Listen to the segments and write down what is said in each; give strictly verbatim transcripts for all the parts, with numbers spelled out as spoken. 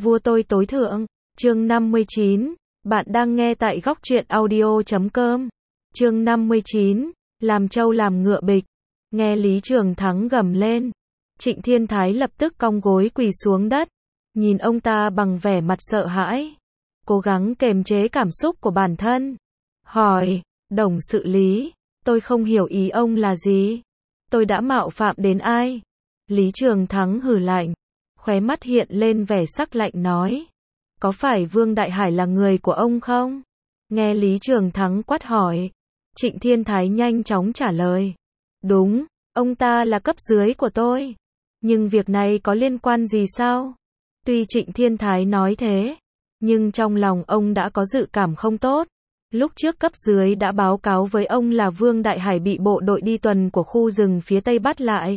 Vua tôi tối thượng, chương năm mươi chín, bạn đang nghe tại góc truyện audio chấm com. Chương năm mươi chín, làm trâu làm ngựa bịch. Nghe Lý Trường Thắng gầm lên, Trịnh Thiên Thái lập tức cong gối quỳ xuống đất, nhìn ông ta bằng vẻ mặt sợ hãi, cố gắng kềm chế cảm xúc của bản thân. Hỏi, Đồng sự Lý, tôi không hiểu ý ông là gì? Tôi đã mạo phạm đến ai? Lý Trường Thắng hừ lạnh, khóe mắt hiện lên vẻ sắc lạnh nói, có phải Vương Đại Hải là người của ông không? Nghe Lý Trường Thắng quát hỏi, Trịnh Thiên Thái nhanh chóng trả lời, đúng, ông ta là cấp dưới của tôi. Nhưng việc này có liên quan gì sao? Tuy Trịnh Thiên Thái nói thế, nhưng trong lòng ông đã có dự cảm không tốt. Lúc trước cấp dưới đã báo cáo với ông là Vương Đại Hải bị bộ đội đi tuần của khu rừng phía Tây bắt lại.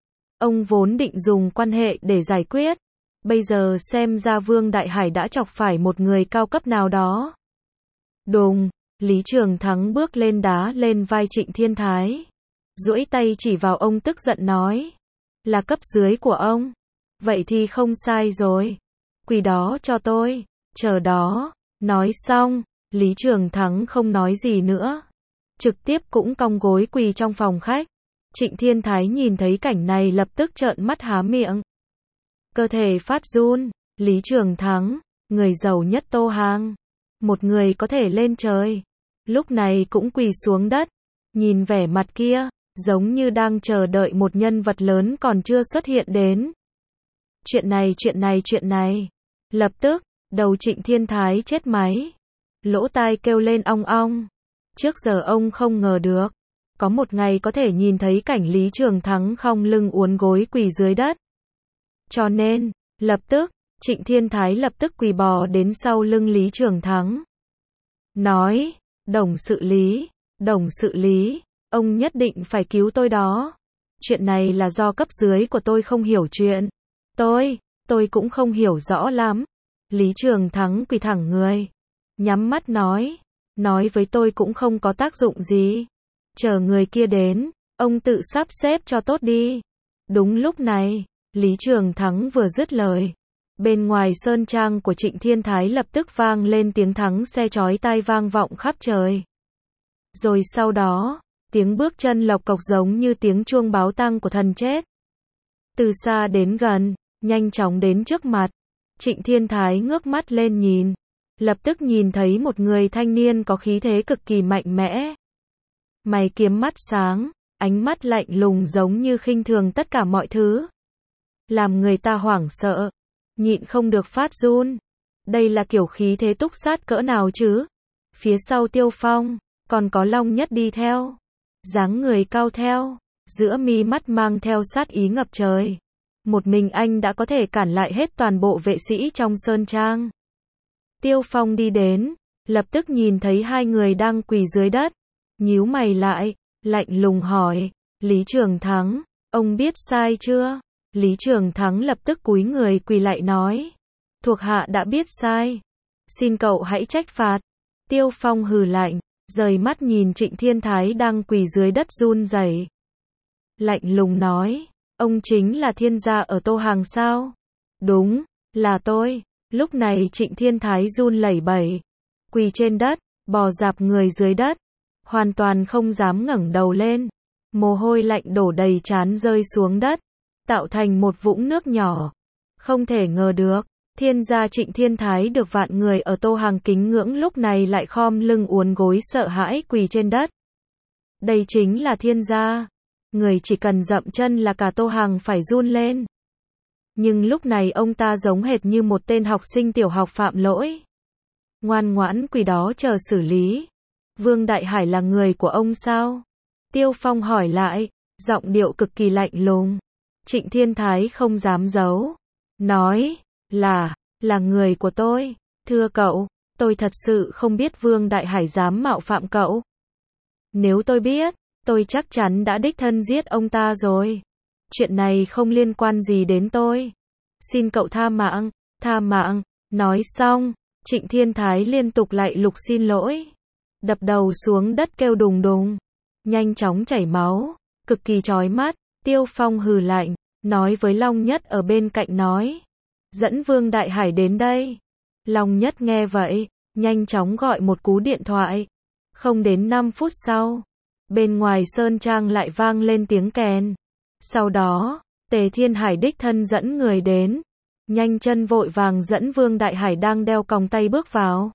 Ông vốn định dùng quan hệ để giải quyết. Bây giờ xem ra Vương Đại Hải đã chọc phải một người cao cấp nào đó. Đùng, Lý Trường Thắng bước lên đá lên vai Trịnh Thiên Thái, duỗi tay chỉ vào ông tức giận nói, là cấp dưới của ông. Vậy thì không sai rồi. Quỳ đó cho tôi, chờ đó. Nói xong, Lý Trường Thắng không nói gì nữa, trực tiếp cũng cong gối quỳ trong phòng khách. Trịnh Thiên Thái nhìn thấy cảnh này lập tức trợn mắt há miệng, cơ thể phát run. Lý Trường Thắng, người giàu nhất Tô Hàng, một người có thể lên trời, lúc này cũng quỳ xuống đất, nhìn vẻ mặt kia, giống như đang chờ đợi một nhân vật lớn còn chưa xuất hiện đến. Chuyện này, chuyện này, chuyện này. Lập tức, đầu Trịnh Thiên Thái chết máy, lỗ tai kêu lên ong ong. Trước giờ ông không ngờ được, có một ngày có thể nhìn thấy cảnh Lý Trường Thắng khom lưng uốn gối quỳ dưới đất. Cho nên, lập tức, Trịnh Thiên Thái lập tức quỳ bò đến sau lưng Lý Trường Thắng. Nói, Đồng sự Lý, Đồng sự Lý, ông nhất định phải cứu tôi đó. Chuyện này là do cấp dưới của tôi không hiểu chuyện. Tôi, tôi cũng không hiểu rõ lắm. Lý Trường Thắng quỳ thẳng người, nhắm mắt nói, nói với tôi cũng không có tác dụng gì. Chờ người kia đến, ông tự sắp xếp cho tốt đi. Đúng lúc này, Lý Trường Thắng vừa dứt lời, bên ngoài sơn trang của Trịnh Thiên Thái lập tức vang lên tiếng thắng xe chói tai vang vọng khắp trời. Rồi sau đó, tiếng bước chân lộc cộc giống như tiếng chuông báo tang của thần chết. Từ xa đến gần, nhanh chóng đến trước mặt. Trịnh Thiên Thái ngước mắt lên nhìn, lập tức nhìn thấy một người thanh niên có khí thế cực kỳ mạnh mẽ. Mày kiếm mắt sáng, ánh mắt lạnh lùng giống như khinh thường tất cả mọi thứ, làm người ta hoảng sợ, nhịn không được phát run. Đây là kiểu khí thế túc sát cỡ nào chứ? Phía sau Tiêu Phong, còn có Long Nhất đi theo, dáng người cao theo, giữa mi mắt mang theo sát ý ngập trời. Một mình anh đã có thể cản lại hết toàn bộ vệ sĩ trong sơn trang. Tiêu Phong đi đến, lập tức nhìn thấy hai người đang quỳ dưới đất, nhíu mày lại, lạnh lùng hỏi, Lý Trường Thắng, ông biết sai chưa? Lý Trường Thắng lập tức cúi người quỳ lại nói, thuộc hạ đã biết sai, xin cậu hãy trách phạt. Tiêu Phong hừ lạnh, rời mắt nhìn Trịnh Thiên Thái đang quỳ dưới đất run rẩy, lạnh lùng nói, ông chính là thiên gia ở Tô Hàng sao? Đúng, là tôi. Lúc này Trịnh Thiên Thái run lẩy bẩy, quỳ trên đất, bò dạp người dưới đất, hoàn toàn không dám ngẩng đầu lên, mồ hôi lạnh đổ đầy trán rơi xuống đất, tạo thành một vũng nước nhỏ. Không thể ngờ được, thiên gia Trịnh Thiên Thái được vạn người ở Tô Hàng kính ngưỡng lúc này lại khom lưng uốn gối sợ hãi quỳ trên đất. Đây chính là thiên gia, người chỉ cần dậm chân là cả Tô Hàng phải run lên. Nhưng lúc này ông ta giống hệt như một tên học sinh tiểu học phạm lỗi, ngoan ngoãn quỳ đó chờ xử lý. Vương Đại Hải là người của ông sao? Tiêu Phong hỏi lại, giọng điệu cực kỳ lạnh lùng. Trịnh Thiên Thái không dám giấu, nói, là, là người của tôi. Thưa cậu, tôi thật sự không biết Vương Đại Hải dám mạo phạm cậu. Nếu tôi biết, tôi chắc chắn đã đích thân giết ông ta rồi. Chuyện này không liên quan gì đến tôi. Xin cậu tha mạng, tha mạng. Nói xong, Trịnh Thiên Thái liên tục lạy lục xin lỗi, đập đầu xuống đất kêu đùng đùng, nhanh chóng chảy máu, cực kỳ chói mắt. Tiêu Phong hừ lạnh, nói với Long Nhất ở bên cạnh nói, dẫn Vương Đại Hải đến đây. Long Nhất nghe vậy, nhanh chóng gọi một cú điện thoại. Không đến năm phút sau, bên ngoài sơn trang lại vang lên tiếng kèn. Sau đó, Tề Thiên Hải đích thân dẫn người đến, nhanh chân vội vàng dẫn Vương Đại Hải đang đeo còng tay bước vào.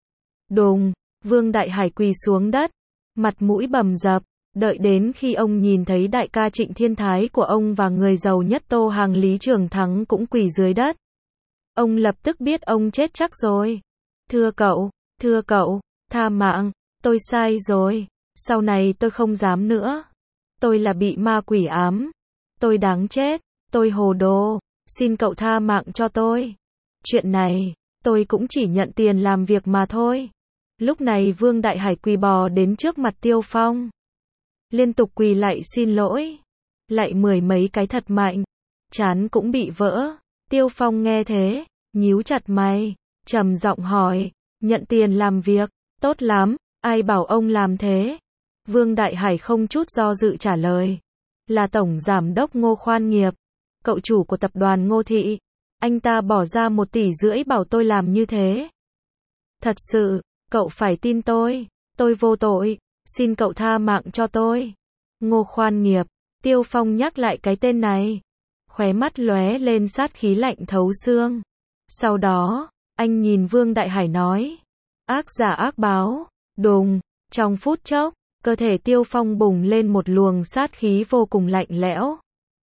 Đùng, Vương Đại Hải quỳ xuống đất, mặt mũi bầm dập, đợi đến khi ông nhìn thấy đại ca Trịnh Thiên Thái của ông và người giàu nhất Tô Hàng Lý Trường Thắng cũng quỳ dưới đất. Ông lập tức biết ông chết chắc rồi. Thưa cậu, thưa cậu, tha mạng, tôi sai rồi, sau này tôi không dám nữa. Tôi là bị ma quỷ ám, tôi đáng chết, tôi hồ đồ, xin cậu tha mạng cho tôi. Chuyện này, tôi cũng chỉ nhận tiền làm việc mà thôi. Lúc này Vương Đại Hải quỳ bò đến trước mặt Tiêu Phong. Liên tục quỳ lạy xin lỗi. Lạy mười mấy cái thật mạnh. Trán cũng bị vỡ. Tiêu Phong nghe thế, nhíu chặt mày, trầm giọng hỏi, nhận tiền làm việc, tốt lắm, ai bảo ông làm thế? Vương Đại Hải không chút do dự trả lời. Là Tổng Giám đốc Ngô Khoan Nghiệp, cậu chủ của tập đoàn Ngô Thị. Anh ta bỏ ra một tỷ rưỡi bảo tôi làm như thế. Thật sự, cậu phải tin tôi, tôi vô tội, xin cậu tha mạng cho tôi. Ngô Khoan Nghiệp, Tiêu Phong nhắc lại cái tên này. Khóe mắt lóe lên sát khí lạnh thấu xương. Sau đó, anh nhìn Vương Đại Hải nói. Ác giả ác báo, đùng, trong phút chốc, cơ thể Tiêu Phong bùng lên một luồng sát khí vô cùng lạnh lẽo.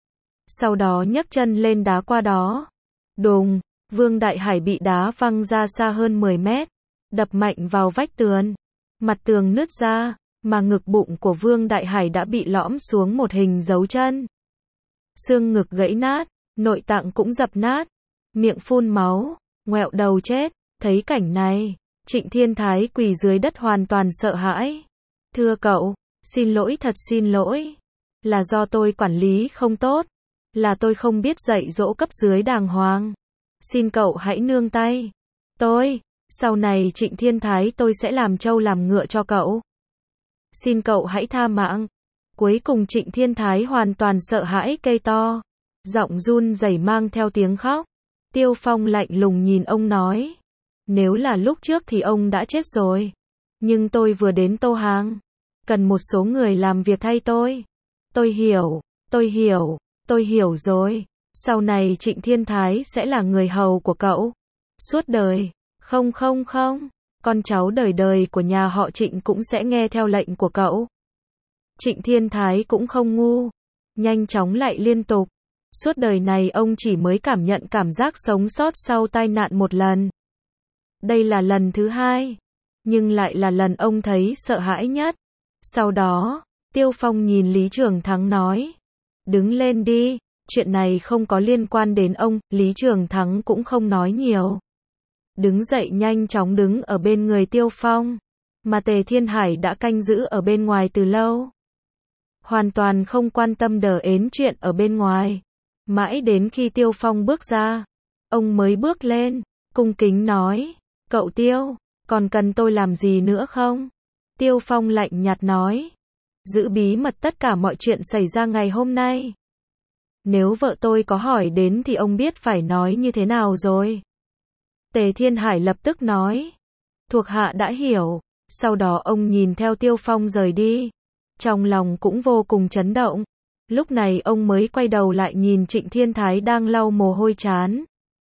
Sau đó nhấc chân lên đá qua đó. Đùng, Vương Đại Hải bị đá văng ra xa hơn mười mét, đập mạnh vào vách tường. Mặt tường nứt ra, mà ngực bụng của Vương Đại Hải đã bị lõm xuống một hình dấu chân. Xương ngực gãy nát, nội tạng cũng dập nát, miệng phun máu, ngoẹo đầu chết. Thấy cảnh này, Trịnh Thiên Thái quỳ dưới đất hoàn toàn sợ hãi. Thưa cậu, xin lỗi thật xin lỗi. Là do tôi quản lý không tốt. Là tôi không biết dạy dỗ cấp dưới đàng hoàng. Xin cậu hãy nương tay. Tôi, sau này Trịnh Thiên Thái tôi sẽ làm trâu làm ngựa cho cậu. Xin cậu hãy tha mạng. Cuối cùng Trịnh Thiên Thái hoàn toàn sợ hãi kêu to. Giọng run rẩy mang theo tiếng khóc. Tiêu Phong lạnh lùng nhìn ông nói. Nếu là lúc trước thì ông đã chết rồi. Nhưng tôi vừa đến Tô Hàng. Cần một số người làm việc thay tôi. Tôi hiểu, tôi hiểu, tôi hiểu rồi. Sau này Trịnh Thiên Thái sẽ là người hầu của cậu. Suốt đời. Không không không. Con cháu đời đời của nhà họ Trịnh cũng sẽ nghe theo lệnh của cậu. Trịnh Thiên Thái cũng không ngu. Nhanh chóng lạy liên tục. Suốt đời này ông chỉ mới cảm nhận cảm giác sống sót sau tai nạn một lần. Đây là lần thứ hai. Nhưng lại là lần ông thấy sợ hãi nhất. Sau đó, Tiêu Phong nhìn Lý Trường Thắng nói. Đứng lên đi, chuyện này không có liên quan đến ông. Lý Trường Thắng cũng không nói nhiều. Đứng dậy nhanh chóng đứng ở bên người Tiêu Phong. Mà Tề Thiên Hải đã canh giữ ở bên ngoài từ lâu. Hoàn toàn không quan tâm đờ ến chuyện ở bên ngoài. Mãi đến khi Tiêu Phong bước ra, ông mới bước lên, cung kính nói. Cậu Tiêu, còn cần tôi làm gì nữa không? Tiêu Phong lạnh nhạt nói. Giữ bí mật tất cả mọi chuyện xảy ra ngày hôm nay. Nếu vợ tôi có hỏi đến thì ông biết phải nói như thế nào rồi. Tề Thiên Hải lập tức nói. Thuộc hạ đã hiểu. Sau đó ông nhìn theo Tiêu Phong rời đi. Trong lòng cũng vô cùng chấn động. Lúc này ông mới quay đầu lại nhìn Trịnh Thiên Thái đang lau mồ hôi trán.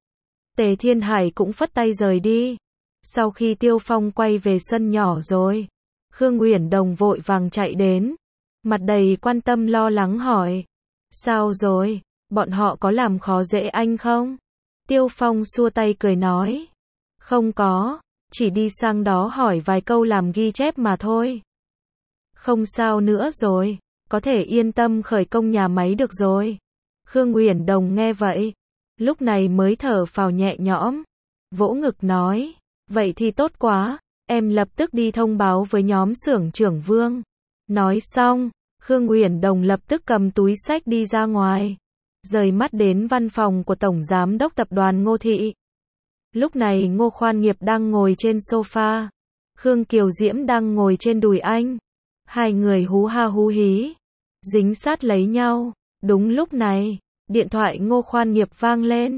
Tề Thiên Hải cũng phất tay rời đi. Sau khi Tiêu Phong quay về sân nhỏ rồi, Khương Uyển Đồng vội vàng chạy đến. Mặt đầy quan tâm lo lắng hỏi. Sao rồi, bọn họ có làm khó dễ anh không? Tiêu Phong xua tay cười nói. Không có, chỉ đi sang đó hỏi vài câu làm ghi chép mà thôi. Không sao nữa rồi, có thể yên tâm khởi công nhà máy được rồi. Khương Uyển Đồng nghe vậy, lúc này mới thở phào nhẹ nhõm, vỗ ngực nói, vậy thì tốt quá, em lập tức đi thông báo với nhóm xưởng trưởng Vương. Nói xong, Khương Uyển Đồng lập tức cầm túi xách đi ra ngoài, rời mắt đến văn phòng của Tổng Giám đốc Tập đoàn Ngô Thị. Lúc này Ngô Khoan Nghiệp đang ngồi trên sofa, Khương Kiều Diễm đang ngồi trên đùi anh. Hai người hú ha hú hí, dính sát lấy nhau. Đúng lúc này, điện thoại Ngô Khoan Nghiệp vang lên.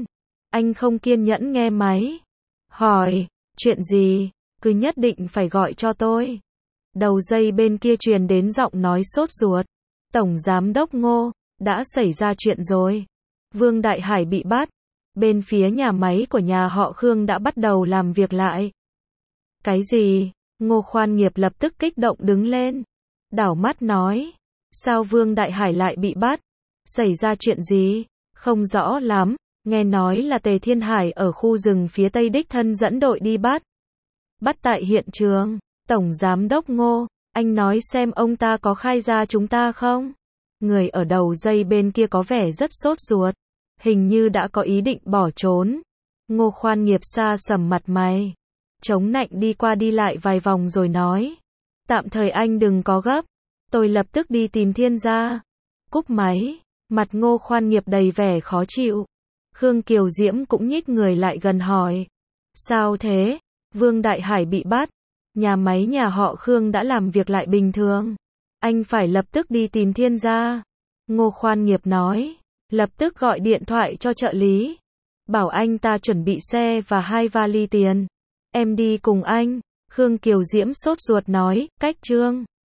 Anh không kiên nhẫn nghe máy. Hỏi, chuyện gì? Cứ nhất định phải gọi cho tôi. Đầu dây bên kia truyền đến giọng nói sốt ruột. Tổng Giám đốc Ngô, đã xảy ra chuyện rồi. Vương Đại Hải bị bắt. Bên phía nhà máy của nhà họ Khương đã bắt đầu làm việc lại. Cái gì? Ngô Khoan Nghiệp lập tức kích động đứng lên. Đảo mắt nói. Sao Vương Đại Hải lại bị bắt? Xảy ra chuyện gì? Không rõ lắm. Nghe nói là Tề Thiên Hải ở khu rừng phía tây đích thân dẫn đội đi bắt. Bắt tại hiện trường. Tổng Giám đốc Ngô, anh nói xem ông ta có khai ra chúng ta không? Người ở đầu dây bên kia có vẻ rất sốt ruột. Hình như đã có ý định bỏ trốn. Ngô Khoan Nghiệp xa sầm mặt mày. Chống nạnh đi qua đi lại vài vòng rồi nói. Tạm thời anh đừng có gấp. Tôi lập tức đi tìm Thiên gia. Cúp máy. Mặt Ngô Khoan Nghiệp đầy vẻ khó chịu. Khương Kiều Diễm cũng nhích người lại gần hỏi. Sao thế? Vương Đại Hải bị bắt. Nhà máy nhà họ Khương đã làm việc lại bình thường. Anh phải lập tức đi tìm Thiên gia. Ngô Khoan Nghiệp nói. Lập tức gọi điện thoại cho trợ lý. Bảo anh ta chuẩn bị xe và hai vali tiền. Em đi cùng anh. Khương Kiều Diễm sốt ruột nói, cách Trương.